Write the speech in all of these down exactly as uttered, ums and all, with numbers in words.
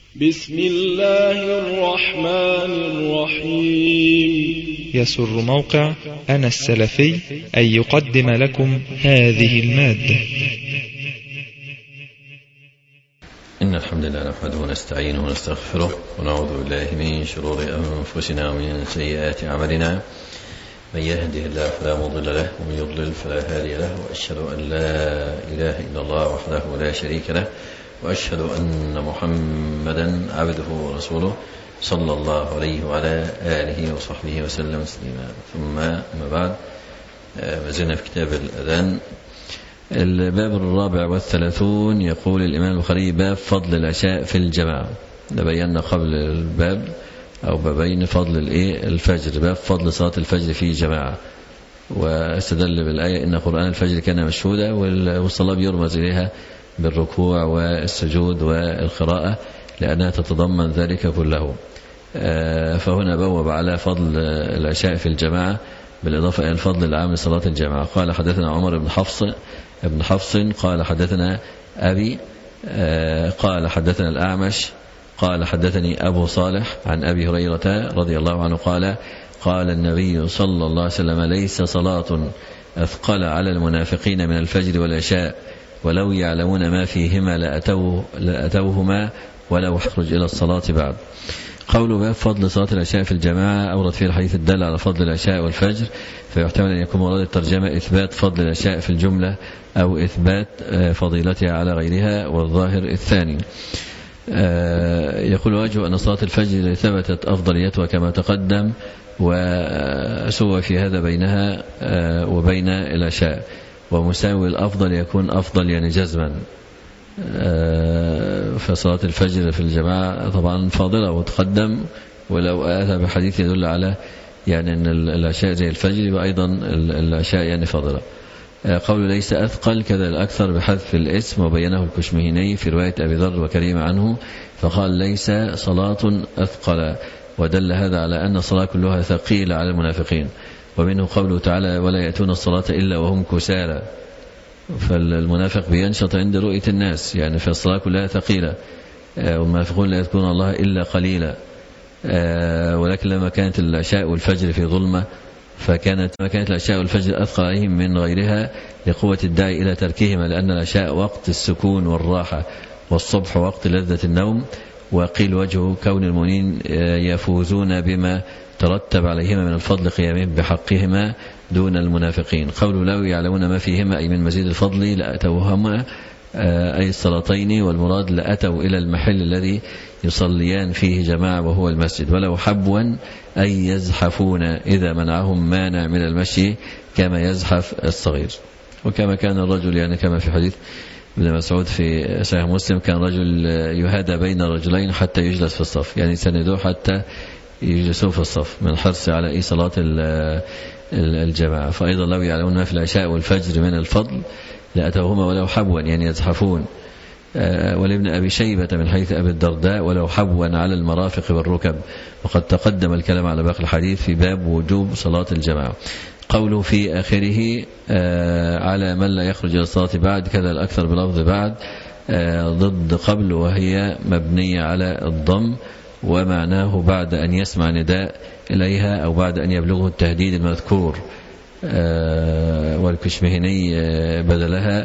بسم الله الرحمن الرحيم. يسر موقع أنا السلفي أن يقدم لكم هذه المادة. إن الحمد لله نحمده ونستعينه ونستغفره ونعوذ بالله من شرور أنفسنا ومن سيئات أعمالنا. من يهده الله فلا مضل له ومن يضلل فلا هادي له، وأشهد أن لا إله إلا الله وحده لا شريك له، وأشهد أن محمدا عبده ورسوله صلى الله عليه وعلى آله وصحبه وسلم تسليما. ثم أما بعد، ما زلنا في كتاب الأذان، الباب الرابع والثلاثون. يقول الإمام البخاري: باب فضل العشاء في الجماعة. بينا قبل الباب أو بابين فضل الإيه الفجر، باب فضل صلاة الفجر في جماعة، واستدل بالآية: إن قرآن الفجر كان مشهودا، والصلاة يرمز إليها بالركوع والسجود والقراءة لأنها تتضمن ذلك كله. فهنا بوب على فضل العشاء في الجماعة بالإضافة إلى الفضل العام لصلاة الجماعة. قال: حدثنا عمر بن حفص ابن حفص قال: حدثنا أبي قال: حدثنا الأعمش قال: حدثني أبو صالح عن أبي هريرة رضي الله عنه قال: قال النبي صلى الله عليه وسلم: ليس صلاة أثقل على المنافقين من الفجر والعشاء، ولو يعلمون ما فيهما لأتوه لأتوهما ولو يخرج إلى الصلاة بعد. قوله باب فضل صلاة العشاء في الجماعة أورد فيه الحديث الدال على فضل العشاء والفجر، فيحتمل أن يكون مراد الترجمة إثبات فضل العشاء في الجملة أو إثبات فضيلتها على غيرها، والظاهر الثاني. يقول: وجه أن صلاة الفجر ثبتت أفضليتها كما تقدم، وسوى في هذا بينها وبين العشاء، ومساوي الأفضل يكون أفضل يعني جزما. فصلاة الفجر في الجماعة طبعا فاضلة وتقدم، ولو أتى بحديث يدل على يعني أن العشاء زي الفجر، وأيضا العشاء يعني فاضلة. قول ليس أثقل كذا الأكثر بحذف الاسم، وبينه الكشمهيني في رواية أبي ذر وكريم عنه، فقال: ليس صلاة أثقل، ودل هذا على أن الصلاة كلها ثقيلة على المنافقين. ومنه قوله تعالى: ولا يأتون الصلاة إلا وهم كسالى، فالمنافق بينشط عند رؤية الناس، يعني في الصلاة كلها ثقيلة، والمنافقون لا يذكرون الله إلا قليلا. ولكن لما كانت العشاء والفجر في ظلمة، فكانت ما كانت العشاء والفجر أثقل عليهم من غيرها لقوة الداعي إلى تركهما، لأن العشاء وقت السكون والراحة، والصبح وقت لذة النوم. وقيل وجه كون المؤمنين يفوزون بما ترتب عليهما من الفضل قيامهم بحقهما دون المنافقين. قولوا: لو يعلمون ما فيهما أي من مزيد الفضل لأتوهما أي الصلاتين، والمراد لأتوا إلى المحل الذي يصليان فيه جماعة وهو المسجد. ولو حبوا أي يزحفون إذا منعهم مانع من المشي كما يزحف الصغير. وكما كان الرجل يعني كما في حديث ابن مسعود في صحيح مسلم، كان رجل يهادى بين رجلين حتى يجلس في الصف، يعني سندوه حتى يجلسوا في الصف من حرص على أي صلاة الجماعة. فأيضا لو يعلمون ما في العشاء والفجر من الفضل لأتوهما ولو حبوا يعني يزحفون. ولابن أبي شيبة من حيث أبي الدرداء: ولو حبوا على المرافق والركب. وقد تقدم الكلام على باقي الحديث في باب وجوب صلاة الجماعة. قوله في آخره: على من لا يخرج إلى الصلاة بعد، كذا الأكثر بلفظ بعد ضد قبل، وهي مبنية على الضم، ومعناه بعد أن يسمع نداء إليها أو بعد أن يبلغه التهديد المذكور. والكشمهني بدلها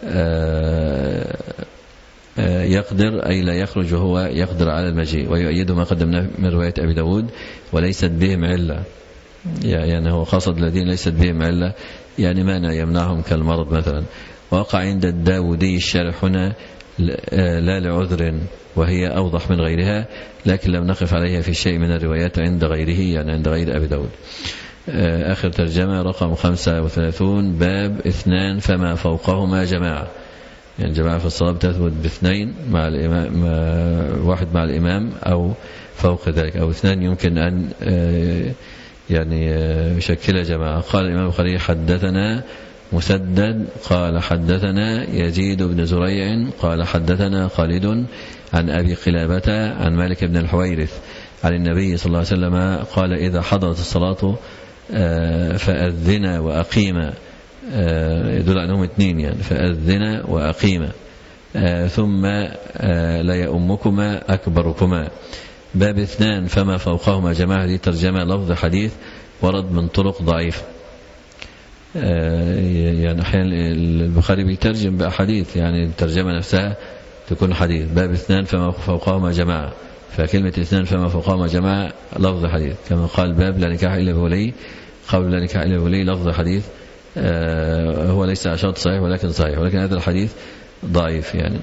يقدر أي لا يخرج وهو يقدر على المجيء، ويؤيد ما قدمناه من رواية أبي داود: وليست بهم علة، يعني هو قصد الذين ليست بهم علة يعني مانع يمنعهم كالمرض مثلا. وقع عند الداودي الشارح هنا لا لعذر، وهي أوضح من غيرها، لكن لم نقف عليها في شيء من الروايات عند غيره، يعني عند غير أبي داود. آخر ترجمة رقم خمسة وثلاثون: باب اثنان فما فوقهما جماعة. يعني جماعة في الصلاة تثبت باثنين مع الإمام، واحد مع الإمام أو فوق ذلك، أو اثنان يمكن أن يعني يشكل جماعة. قال الإمام البخاري: حدثنا مسدد قال حدثنا يزيد بن زريع قال حدثنا خالد عن أبي قلابة عن مالك بن الحويرث عن النبي صلى الله عليه وسلم قال: إذا حضرت الصلاة فأذنا وأقيما. يدل عنهم اثنين يعني، فأذنا وأقيما. آه ثم آه لا يؤمكما أكبركما. باب اثنان فما فوقهما جماعة، دي ترجمة لفظ حديث ورد من طرق ضعيفة. آه يعني أحيانا البخاري بيترجم بأحاديث، يعني الترجمة نفسها تكون حديث. باب اثنان فما فوقهما جماعة، فكلمة اثنان فما فوقهما جماعة لفظ حديث، كما قال باب لا نكاح إلا بولي، قول لا نكاح إلا بولي لفظ حديث. آه هو ليس شرط صحيح ولكن صحيح، ولكن هذا الحديث ضعيف يعني.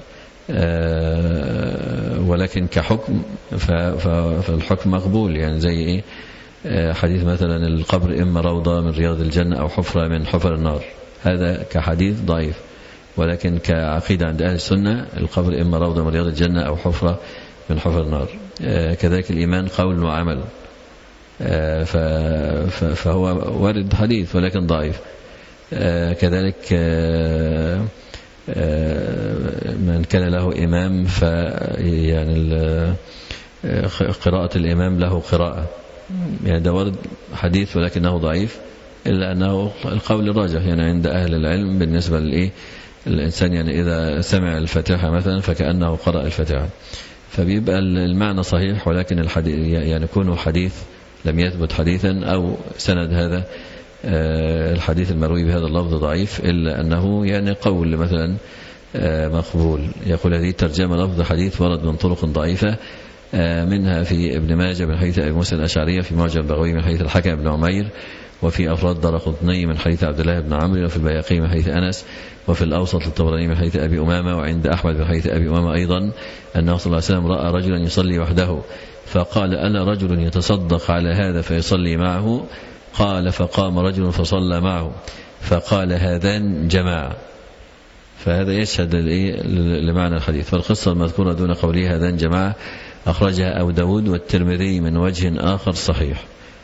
آه ولكن كحكم فالحكم مقبول، يعني زي إيه؟ آه حديث مثلا القبر إما روضة من رياض الجنة أو حفرة من حفر النار، هذا كحديث ضعيف، ولكن كعقيدة عند أهل السنة القبر إما روضة من رياض الجنة أو حفرة من حفر النار. آه كذلك الإيمان قول وعمل، آه فهو وارد حديث ولكن ضعيف. آه كذلك آه آه من كان له إمام ف يعني قراءة الإمام له قراءة، يعني ده ورد حديث ولكنه ضعيف، إلا أنه القول الراجح يعني عند أهل العلم بالنسبة للإيه الإنسان، يعني إذا سمع الفاتحة مثلا فكأنه قرأ الفاتحة، فبيبقى المعنى صحيح، ولكن الحديث يعني يكون حديث لم يثبت حديثا أو سند هذا الحديث المروي بهذا اللفظ ضعيف، إلا أنه يعني قول مثلا مقبول. يقول هذه ترجمة لفظ حديث ورد من طرق ضعيفة، منها في ابن ماجه من حديث أبي موسى الأشعري، في معجم البغوي من حديث الحكم بن عمير، وفي أفراد دارقطني من حديث عبد الله بن عمرو، وفي البيهقي من حديث أنس، وفي الأوسط للطبراني من حديث أبي أمامة، وعند أحمد من حديث أبي أمامة أيضا أنه صلى الله عليه وسلم رأى رجلا يصلي وحده فقال ألا رجل يتصدق على هذا فيصلي معه؟ قال فقام رجل فصلى معه فقال هذان جماعة. فهذا يشهد لمعنى الحديث. فالقصة المذكورة دون قوله هذان جماعة أخرجها أبو داود والترمذي من وجه آخر صحيح.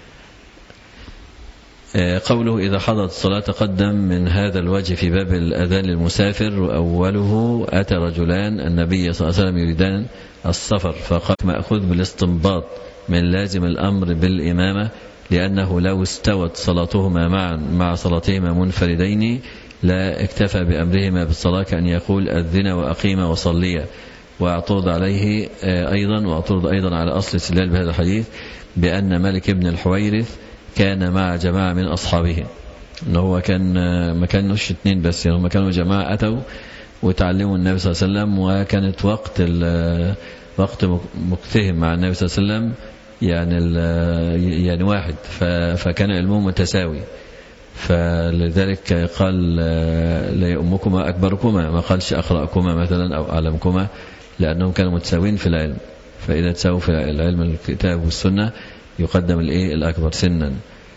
قوله إذا حضرت الصلاة تقدم من هذا الوجه في باب الأذان للمسافر، وأوله أتى رجلان النبي صلى الله عليه وسلم يريدان السفر، فقال مأخوذ بالاستنباط من لازم الأمر بالإمامة، لأنه لو استوت صلاتهما معا مع صلاتهما منفردين لا اكتفى بأمرهما بالصلاة، كأن يقول أذن وأقيم وصليا. واعترض عليه أيضا واعترض أيضا على أصل استدلال بهذا الحديث بأن مالك بن الحويرث كان مع جماعة من أصحابه، إنه هو كان ما كانوش اثنين بس، يعني هم كانوا جماعة أتوا وتعلموا النبي صلى الله عليه وسلم، وكانت وقت وقت مكتهم مع النبي صلى الله عليه وسلم يعني يعني واحد، فكان علمهم متساوي، فلذلك قال لا يؤمكما أكبركما، ما قالش أقرأكما مثلا أو أعلمكما، لأنهم كانوا متساوين في العلم، فإذا تساووا في العلم الكتاب والسنة يقدم الإيه الأكبر سنا.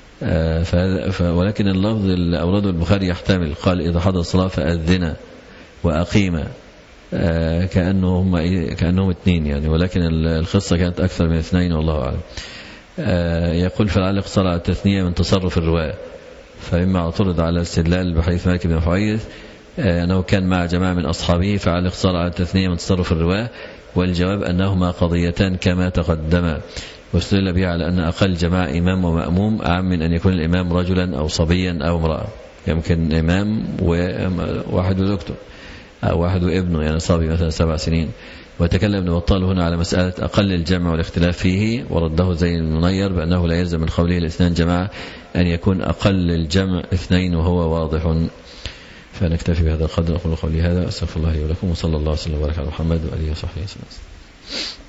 ولكن اللفظ اللي أورده البخاري يحتمل، قال إذا حضر الصلاة فأذن وأقيم، كأنهم كأنهم اثنين يعني، ولكن القصة كانت أكثر من اثنين والله أعلم. يقول فلعل اقتصر على التثنية من تصرف الرواية، فإما اعترض على استدلال بحديث مالك بن حويرث أنه كان مع جماعة من أصحابه، فعل اقتصر على التثنية من تصرف الرواية، والجواب أنهما قضيتان كما تقدم، واستدل به على أن أقل جماعة إمام ومأموم أعم من أن يكون الإمام رجلا أو صبيا أو امرأة، يمكن إمام وواحد وزوجته أو واحد وابنه يعني صبي مثلا سبع سنين. وتكلم ابن بطال هنا على مسألة أقل الجمع والاختلاف فيه، ورده زي المنير بأنه لا يلزم من قوله الاثنان جماعة أن يكون أقل الجمع اثنين وهو واضح. فنكتفي بهذا القدر. أقول قولي هذا، أستغفر الله لي ولكم، وصلى الله وسلم وبارك على محمد وآله وصحبه وسلم.